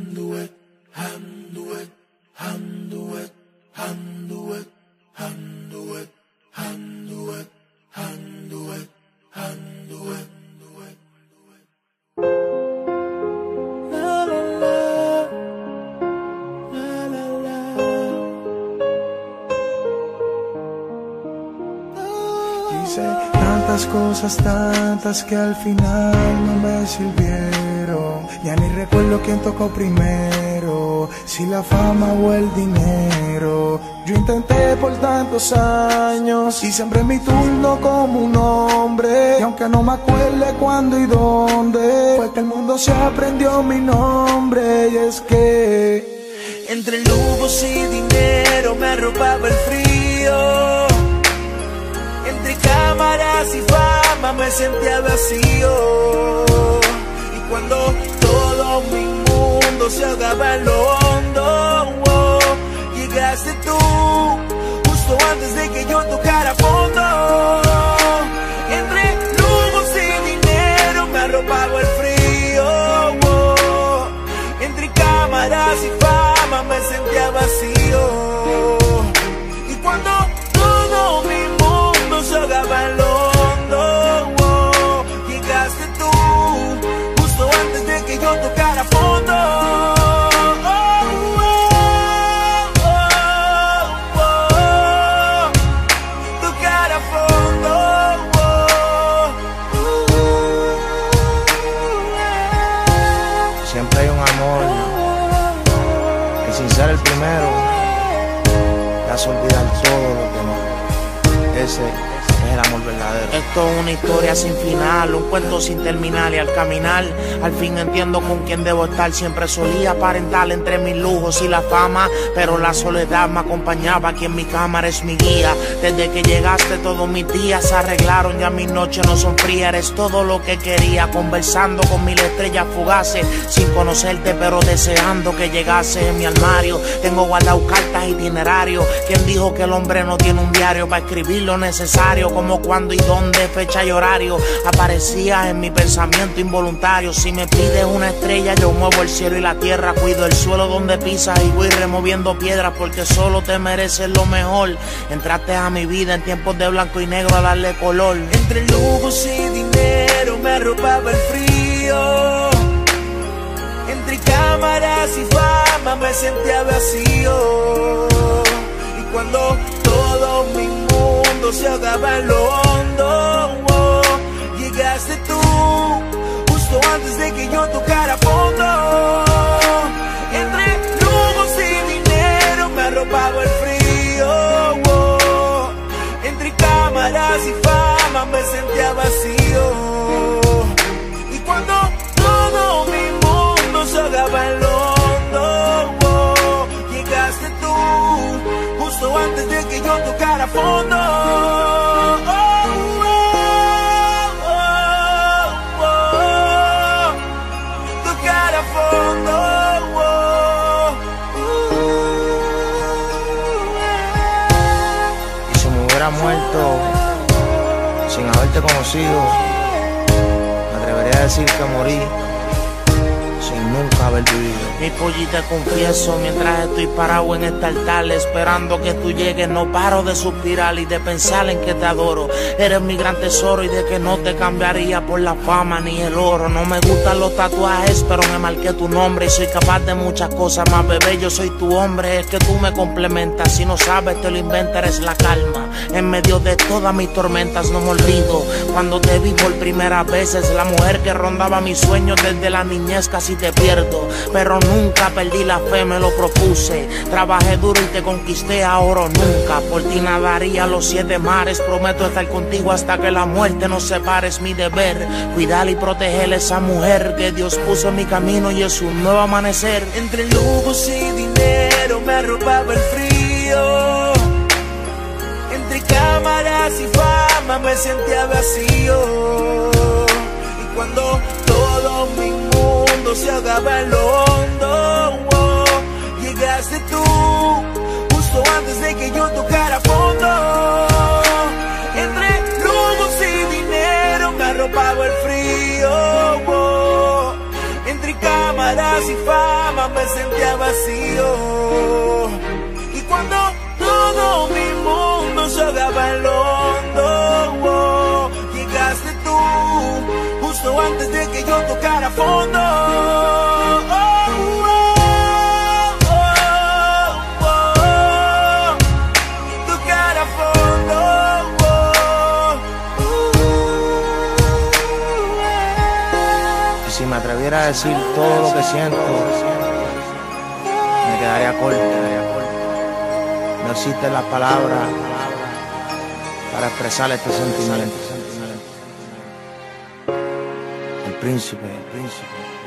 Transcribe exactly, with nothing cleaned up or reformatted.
handle it, handle it, handle it, handle it, handle it, handle it, handle it, handle it. Tantas cosas, tantas que al final no me sirvieron. Ya ni recuerdo quién tocó primero, si la fama o el dinero. Yo intenté por tantos años y siempre mi turno como un hombre. Y aunque no me acuerde cuándo y dónde, fue que el mundo se aprendió mi nombre. Y es que entre lujos y dinero me arropaba el frío. Entre cámaras y fama me sentía vacío. Y cuando todo mi mundo se ahogaba en lo hondo, oh, llegaste tú, justo antes de que yo tocara fondo. Entre lujos y dinero me arropaba el frío, oh, entre cámaras y fama me sentía vacío. Y cuando todo mi mundo se ahogaba en lo hondo, oh, llegaste tú, justo antes de que yo tocara fondo. Oh, oh, oh, oh, tocara fondo. Oh, uh, siempre hay un amor que sin ser el primero te hace olvidar todo lo demás. Ese es el amor verdadero. Esto es una historia sin final, un cuento sin terminar. Y al caminar, al fin entiendo con quién debo estar. Siempre solía aparentar entre mis lujos y la fama, pero la soledad me acompañaba. Aquí en mi cámara es mi guía. Desde que llegaste todos mis días se arreglaron, ya mis noches no son frías. Eres todo lo que quería, conversando con mil estrellas fugaces, sin conocerte pero deseando que llegase. En mi armario tengo guardado cartas, itinerarios. ¿Quién dijo que el hombre no tiene un diario para escribir lo necesario? Como cuándo y dónde, fecha y horario. Aparecías en mi pensamiento involuntario. Si me pides una estrella, yo muevo el cielo y la tierra. Cuido el suelo donde pisas y voy removiendo piedras, porque solo te mereces lo mejor. Entraste a mi vida en tiempos de blanco y negro a darle color. Entre lujos y dinero me arropaba el frío. Entre cámaras y fama me sentía vacío. Y cuando todo mi mundo se ahogaba en lo hondo, oh, llegaste tú, justo antes de que yo tocara fondo. Entre lujos y dinero me arropaba el frío, oh, entre cámaras y fama me sentía vacío. Y cuando todo mi mundo se ahogaba en lo hondo, oh, llegaste tú, justo antes de que yo tocara fondo. Oh, oh, oh, oh, tocara fondo. Oh, uh, Y si me hubiera muerto sin haberte conocido, me atrevería a decir que morí sin nunca haber vivido. Mi pollita, confieso, mientras estoy parado en este altar esperando que tú llegues, no paro de suspirar y de pensar en que te adoro. Eres mi gran tesoro y de que no te cambiaría por la fama ni el oro. No me gustan los tatuajes, pero me marqué tu nombre y soy capaz de muchas cosas más, bebé, yo soy tu hombre. Es que tú me complementas, si no sabes te lo inventas, eres la calma en medio de todas mis tormentas. No me olvido cuando te vi por primera vez, es la mujer que rondaba mis sueños desde la niñez. Casi te pierdo, pero nunca perdí la fe, me lo propuse. Trabajé duro y te conquisté, ahora o nunca. Por ti nadaría los siete mares. Prometo estar contigo hasta que la muerte nos separe. Es mi deber cuidar y proteger a esa mujer que Dios puso en mi camino y es un nuevo amanecer. Entre lujos y dinero me arropaba el frío. Entre cámaras y fama me sentía vacío. Y cuando todo mi mundo se ahogaba en lo hondo, oh, llegaste tú, justo antes de que yo tocara fondo. Entre lujos y dinero me arropaba el frío, oh, entre cámaras y fama me sentía vacío. Y cuando todo mi mundo se daba en lo hondo, oh, llegaste tú, justo antes de que yo tocara fondo. Oh, oh, oh, oh, tocar a fondo. Y si me atreviera a decir todo lo que siento, me quedaría corto. No existen las palabras para expresar este sentimiento. El príncipe, el príncipe.